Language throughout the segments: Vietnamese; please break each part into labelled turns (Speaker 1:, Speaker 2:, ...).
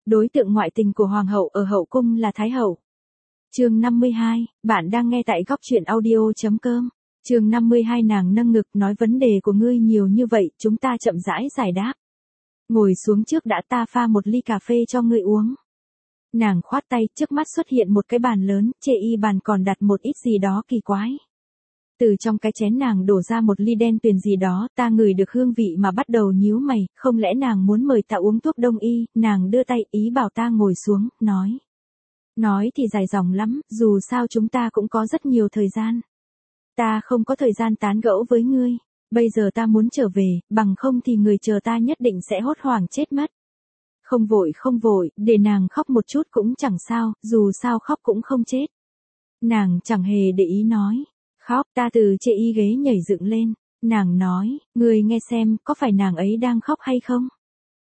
Speaker 1: Đối tượng ngoại tình của hoàng hậu ở hậu cung là thái hậu. Chương 52, bạn đang nghe tại góc truyện audio.com. Chương 52 nàng nâng ngực nói vấn đề của ngươi nhiều như vậy, chúng ta chậm rãi giải đáp. Ngồi xuống trước đã, ta pha một ly cà phê cho ngươi uống. Nàng khoát tay, trước mắt xuất hiện một cái bàn lớn, trên y bàn còn đặt một ít gì đó kỳ quái. Từ trong cái chén nàng đổ ra một ly đen tuyền gì đó, ta ngửi được hương vị mà bắt đầu nhíu mày, không lẽ nàng muốn mời ta uống thuốc đông y, nàng đưa tay ý bảo ta ngồi xuống, nói. Nói thì dài dòng lắm, dù sao chúng ta cũng có rất nhiều thời gian. Ta không có thời gian tán gẫu với ngươi, bây giờ ta muốn trở về, bằng không thì người chờ ta nhất định sẽ hốt hoảng chết mất. Không vội, để nàng khóc một chút cũng chẳng sao, dù sao khóc cũng không chết. Nàng chẳng hề để ý nói. Khóc, ta từ trên y ghế nhảy dựng lên. Nàng nói, ngươi nghe xem, có phải nàng ấy đang khóc hay không?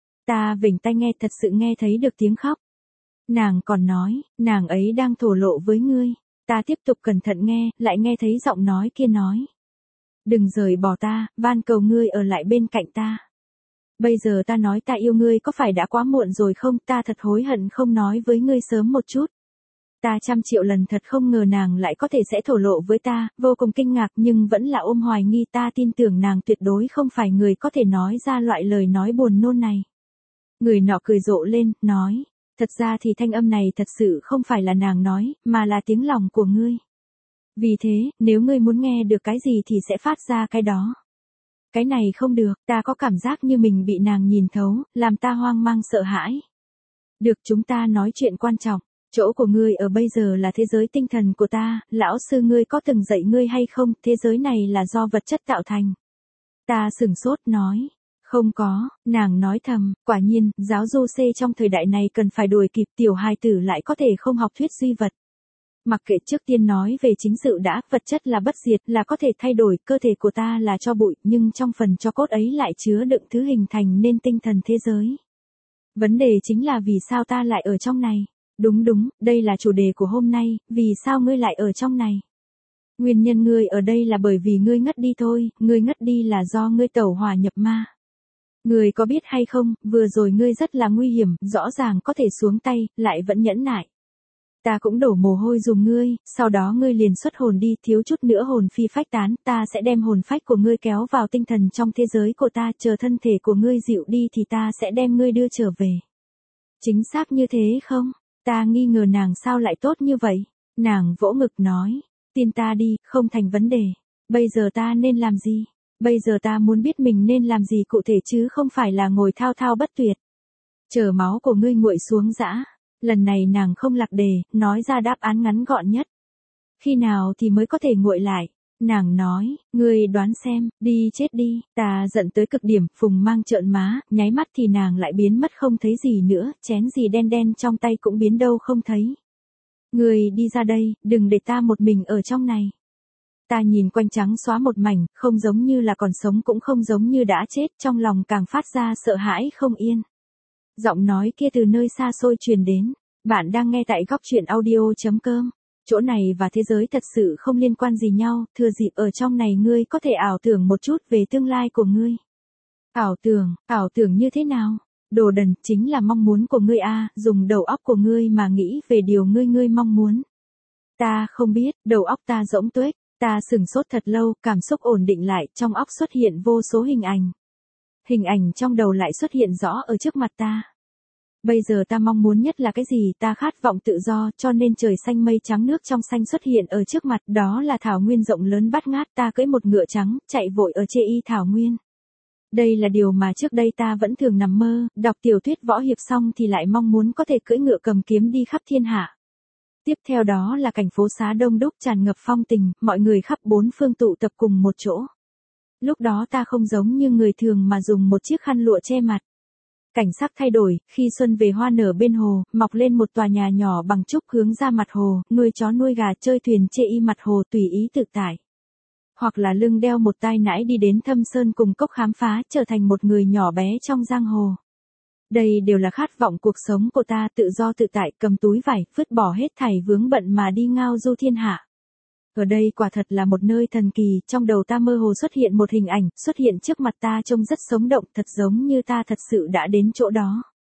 Speaker 1: Ta vểnh tai nghe, thật sự nghe thấy được tiếng khóc. Nàng còn nói, nàng ấy đang thổ lộ với ngươi. Ta tiếp tục cẩn thận nghe, lại nghe thấy giọng nói kia nói. Đừng rời bỏ ta, van cầu ngươi ở lại bên cạnh ta. Bây giờ ta nói ta yêu ngươi có phải đã quá muộn rồi không? Ta thật hối hận không nói với ngươi sớm một chút. Ta 100.000.000 lần thật không ngờ nàng lại có thể sẽ thổ lộ với ta, vô cùng kinh ngạc nhưng vẫn là ôm hoài nghi, ta tin tưởng nàng tuyệt đối không phải người có thể nói ra loại lời nói buồn nôn này. Người nọ cười rộ lên, nói, thật ra thì thanh âm này thật sự không phải là nàng nói, mà là tiếng lòng của ngươi. Vì thế, nếu ngươi muốn nghe được cái gì thì sẽ phát ra cái đó. Cái này không được, ta có cảm giác như mình bị nàng nhìn thấu, làm ta hoang mang sợ hãi. Được, chúng ta nói chuyện quan trọng. Chỗ của ngươi ở bây giờ là thế giới tinh thần của ta, lão sư ngươi có từng dạy ngươi hay không, thế giới này là do vật chất tạo thành. Ta sửng sốt nói, không có, nàng nói thầm, quả nhiên, giáo du C trong thời đại này cần phải đuổi kịp, tiểu hài tử lại có thể không học thuyết duy vật. Mặc kệ, trước tiên nói về chính sự đã, vật chất là bất diệt, là có thể thay đổi, cơ thể của ta là tro bụi, nhưng trong phần tro cốt ấy lại chứa đựng thứ hình thành nên tinh thần thế giới. Vấn đề chính là vì sao ta lại ở trong này? Đúng, đây là chủ đề của hôm nay, vì sao ngươi lại ở trong này? Nguyên nhân ngươi ở đây là bởi vì ngươi ngất đi thôi, ngươi ngất đi là do ngươi tẩu hỏa nhập ma. Ngươi có biết hay không, vừa rồi ngươi rất là nguy hiểm, rõ ràng có thể xuống tay, lại vẫn nhẫn nại. Ta cũng đổ mồ hôi dùm ngươi, sau đó ngươi liền xuất hồn đi, thiếu chút nữa hồn phi phách tán, ta sẽ đem hồn phách của ngươi kéo vào tinh thần trong thế giới của ta, chờ thân thể của ngươi dịu đi thì ta sẽ đem ngươi đưa trở về. Chính xác như thế không? Ta nghi ngờ nàng sao lại tốt như vậy? Nàng vỗ ngực nói, tin ta đi, không thành vấn đề. Bây giờ ta nên làm gì? Bây giờ ta muốn biết mình nên làm gì cụ thể chứ không phải là ngồi thao thao bất tuyệt. Chờ máu của ngươi nguội xuống dã. Lần này nàng không lạc đề, nói ra đáp án ngắn gọn nhất. Khi nào thì mới có thể nguội lại? Nàng nói, ngươi đoán xem, đi chết đi, ta giận tới cực điểm, Phùng Mang trợn má, nháy mắt thì nàng lại biến mất không thấy gì nữa, chén gì đen đen trong tay cũng biến đâu không thấy. Ngươi đi ra đây, đừng để ta một mình ở trong này. Ta nhìn quanh trắng xóa một mảnh, không giống như là còn sống cũng không giống như đã chết, trong lòng càng phát ra sợ hãi không yên. Giọng nói kia từ nơi xa xôi truyền đến, bạn đang nghe tại góc truyện audio.com. Chỗ này và thế giới thật sự không liên quan gì nhau, thừa dịp ở trong này ngươi có thể ảo tưởng một chút về tương lai của ngươi. Ảo tưởng như thế nào? Đồ đần, chính là mong muốn của ngươi a, dùng đầu óc của ngươi mà nghĩ về điều ngươi mong muốn. Ta không biết, đầu óc ta rỗng tuếch, ta sửng sốt thật lâu, cảm xúc ổn định lại, trong óc xuất hiện vô số hình ảnh. Hình ảnh trong đầu lại xuất hiện rõ ở trước mặt ta. Bây giờ ta mong muốn nhất là cái gì? Ta khát vọng tự do, cho nên trời xanh mây trắng nước trong xanh xuất hiện ở trước mặt, đó là thảo nguyên rộng lớn bát ngát, ta cưỡi một ngựa trắng, chạy vội ở trên y thảo nguyên. Đây là điều mà trước đây ta vẫn thường nằm mơ, đọc tiểu thuyết võ hiệp xong thì lại mong muốn có thể cưỡi ngựa cầm kiếm đi khắp thiên hạ. Tiếp theo đó là cảnh phố xá đông đúc tràn ngập phong tình, mọi người khắp bốn phương tụ tập cùng một chỗ. Lúc đó ta không giống như người thường mà dùng một chiếc khăn lụa che mặt. Cảnh sắc thay đổi, khi xuân về hoa nở bên hồ, mọc lên một tòa nhà nhỏ bằng trúc hướng ra mặt hồ, nuôi chó nuôi gà chơi thuyền chê y mặt hồ tùy ý tự tại. Hoặc là lưng đeo một tai nải đi đến thâm sơn cùng cốc khám phá, trở thành một người nhỏ bé trong giang hồ. Đây đều là khát vọng cuộc sống của ta, tự do tự tại, cầm túi vải, vứt bỏ hết thảy vướng bận mà đi ngao du thiên hạ. Ở đây quả thật là một nơi thần kỳ, trong đầu ta mơ hồ xuất hiện một hình ảnh, xuất hiện trước mặt ta trông rất sống động, thật giống như ta thật sự đã đến chỗ đó.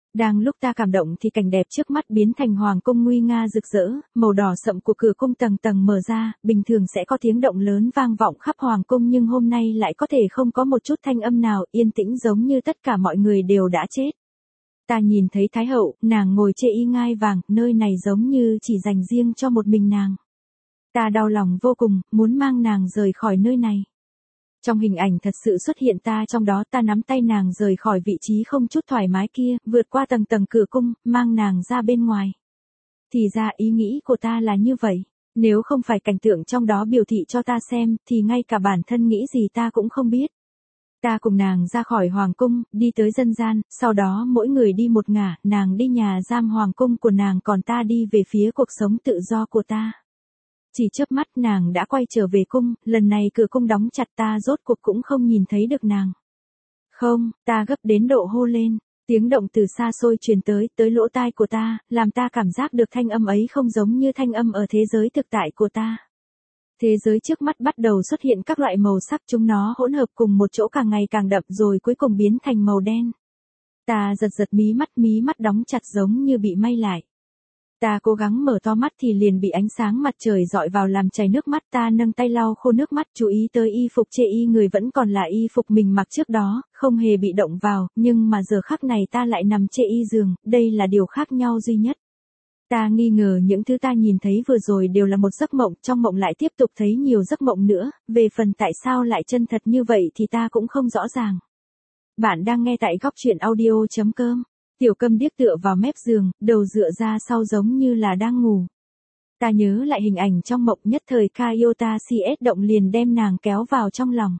Speaker 1: Đang lúc ta cảm động thì cảnh đẹp trước mắt biến thành hoàng cung nguy nga rực rỡ, màu đỏ sậm của cửa cung tầng tầng mở ra, bình thường sẽ có tiếng động lớn vang vọng khắp hoàng cung nhưng hôm nay lại có thể không có một chút thanh âm nào, yên tĩnh giống như tất cả mọi người đều đã chết. Ta nhìn thấy Thái hậu, nàng ngồi trên y ngai vàng, nơi này giống như chỉ dành riêng cho một mình nàng. Ta đau lòng vô cùng, muốn mang nàng rời khỏi nơi này. Trong hình ảnh thật sự xuất hiện ta trong đó, ta nắm tay nàng rời khỏi vị trí không chút thoải mái kia, vượt qua tầng tầng cửa cung, mang nàng ra bên ngoài. Thì ra ý nghĩ của ta là như vậy, nếu không phải cảnh tượng trong đó biểu thị cho ta xem, thì ngay cả bản thân nghĩ gì ta cũng không biết. Ta cùng nàng ra khỏi hoàng cung, đi tới dân gian, sau đó mỗi người đi một ngả, nàng đi nhà giam hoàng cung của nàng còn ta đi về phía cuộc sống tự do của ta. Chỉ chớp mắt nàng đã quay trở về cung, lần này cửa cung đóng chặt ta rốt cuộc cũng không nhìn thấy được nàng. Không, ta gấp đến độ hô lên, tiếng động từ xa xôi truyền tới lỗ tai của ta, làm ta cảm giác được thanh âm ấy không giống như thanh âm ở thế giới thực tại của ta. Thế giới trước mắt bắt đầu xuất hiện các loại màu sắc, chúng nó hỗn hợp cùng một chỗ càng ngày càng đậm rồi cuối cùng biến thành màu đen. Ta giật mí mắt đóng chặt giống như bị may lại. Ta cố gắng mở to mắt thì liền bị ánh sáng mặt trời dọi vào làm chảy nước mắt, ta nâng tay lau khô nước mắt, chú ý tới y phục chê y người vẫn còn là y phục mình mặc trước đó, không hề bị động vào, nhưng mà giờ khắc này ta lại nằm chê y giường, đây là điều khác nhau duy nhất. Ta nghi ngờ những thứ ta nhìn thấy vừa rồi đều là một giấc mộng, trong mộng lại tiếp tục thấy nhiều giấc mộng nữa, về phần tại sao lại chân thật như vậy thì ta cũng không rõ ràng. Bạn đang nghe tại góc truyện audio.com. Tiểu Câm Điếc tựa vào mép giường, đầu dựa ra sau giống như là đang ngủ. Ta nhớ lại hình ảnh trong mộng, nhất thời Kaiota CS động liền đem nàng kéo vào trong lòng.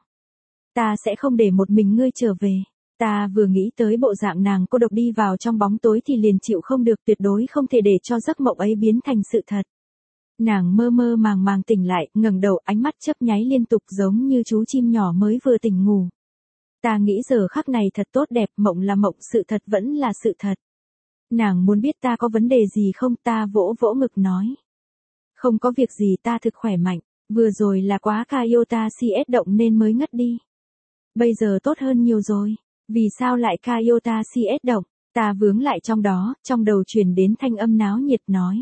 Speaker 1: Ta sẽ không để một mình ngươi trở về. Ta vừa nghĩ tới bộ dạng nàng cô độc đi vào trong bóng tối thì liền chịu không được, tuyệt đối không thể để cho giấc mộng ấy biến thành sự thật. Nàng mơ mơ màng tỉnh lại, ngẩng đầu, ánh mắt chớp nháy liên tục giống như chú chim nhỏ mới vừa tỉnh ngủ. Ta nghĩ giờ khắc này thật tốt đẹp, mộng là mộng, sự thật vẫn là sự thật. Nàng muốn biết ta có vấn đề gì không, ta vỗ vỗ ngực nói. Không có việc gì, ta thực khỏe mạnh, vừa rồi là quá Kaiota CS động nên mới ngất đi. Bây giờ tốt hơn nhiều rồi, vì sao lại Kaiota CS động, ta vướng lại trong đó, trong đầu truyền đến thanh âm náo nhiệt nói.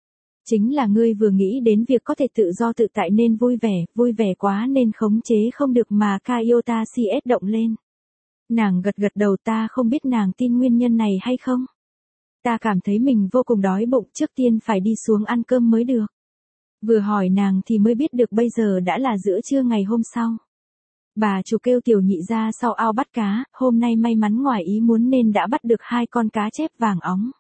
Speaker 1: Chính là ngươi vừa nghĩ đến việc có thể tự do tự tại nên vui vẻ quá nên khống chế không được mà Kaiota CS động lên. Nàng gật đầu, ta không biết nàng tin nguyên nhân này hay không. Ta cảm thấy mình vô cùng đói bụng, trước tiên phải đi xuống ăn cơm mới được. Vừa hỏi nàng thì mới biết được bây giờ đã là giữa trưa ngày hôm sau. Bà chủ kêu tiểu nhị ra sau ao bắt cá, hôm nay may mắn ngoài ý muốn nên đã bắt được 2 con cá chép vàng óng.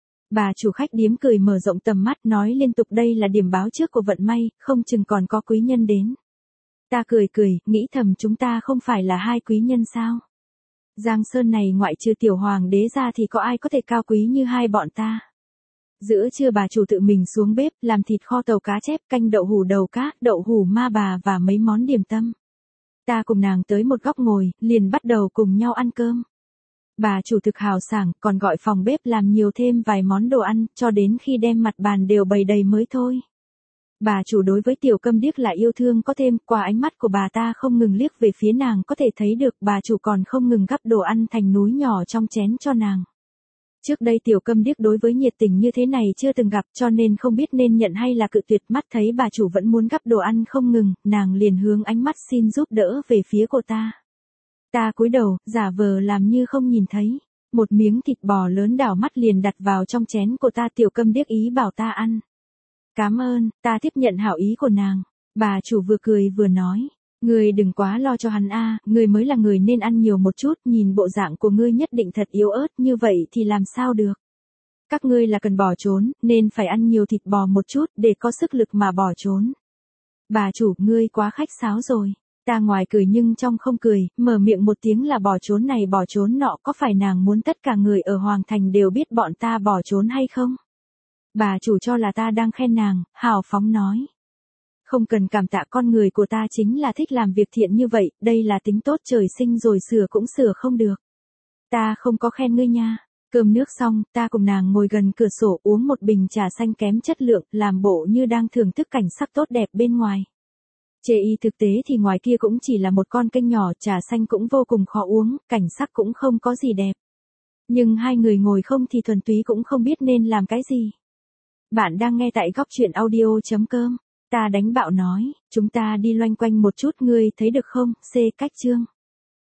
Speaker 1: Bà chủ khách điếm cười mở rộng tầm mắt nói liên tục đây là điểm báo trước của vận may, không chừng còn có quý nhân đến. Ta cười, nghĩ thầm chúng ta không phải là 2 quý nhân sao? Giang Sơn này ngoại trừ tiểu hoàng đế ra thì có ai có thể cao quý như hai bọn ta. Giữa trưa bà chủ tự mình xuống bếp làm thịt kho tàu cá chép, canh đậu hủ đầu cá, đậu hủ ma bà và mấy món điểm tâm. Ta cùng nàng tới một góc ngồi, liền bắt đầu cùng nhau ăn cơm. Bà chủ thực hào sảng, còn gọi phòng bếp làm nhiều thêm vài món đồ ăn, cho đến khi đem mặt bàn đều bày đầy mới thôi. Bà chủ đối với Tiểu Câm Điếc là yêu thương có thêm, qua ánh mắt của bà ta không ngừng liếc về phía nàng có thể thấy được bà chủ còn không ngừng gắp đồ ăn thành núi nhỏ trong chén cho nàng. Trước đây Tiểu Câm Điếc đối với nhiệt tình như thế này chưa từng gặp cho nên không biết nên nhận hay là cự tuyệt, mắt thấy bà chủ vẫn muốn gắp đồ ăn không ngừng, nàng liền hướng ánh mắt xin giúp đỡ về phía cô ta. Ta cúi đầu, giả vờ làm như không nhìn thấy. Một miếng thịt bò lớn đảo mắt liền đặt vào trong chén của ta, Tiểu Câm Điếc ý bảo ta ăn. Cảm ơn, ta tiếp nhận hảo ý của nàng. Bà chủ vừa cười vừa nói. Ngươi đừng quá lo cho hắn a, ngươi mới là người nên ăn nhiều một chút, nhìn bộ dạng của ngươi nhất định thật yếu ớt, như vậy thì làm sao được. Các ngươi là cần bỏ trốn, nên phải ăn nhiều thịt bò một chút, để có sức lực mà bỏ trốn. Bà chủ, ngươi quá khách sáo rồi. Ta ngoài cười nhưng trong không cười, mở miệng một tiếng là bỏ trốn này bỏ trốn nọ, có phải nàng muốn tất cả người ở Hoàng Thành đều biết bọn ta bỏ trốn hay không? Bà chủ cho là ta đang khen nàng, hào phóng nói. Không cần cảm tạ, con người của ta chính là thích làm việc thiện như vậy, đây là tính tốt trời sinh rồi, sửa cũng sửa không được. Ta không có khen ngươi nha. Cơm nước xong, ta cùng nàng ngồi gần cửa sổ uống một bình trà xanh kém chất lượng, làm bộ như đang thưởng thức cảnh sắc tốt đẹp bên ngoài. Chê y thực tế thì ngoài kia cũng chỉ là một con kênh nhỏ, trà xanh cũng vô cùng khó uống, cảnh sắc cũng không có gì đẹp. Nhưng hai người ngồi không thì thuần túy cũng không biết nên làm cái gì. Bạn đang nghe tại góc chuyện audio.com. Ta đánh bạo nói, chúng ta đi loanh quanh một chút ngươi thấy được không, C cách chương.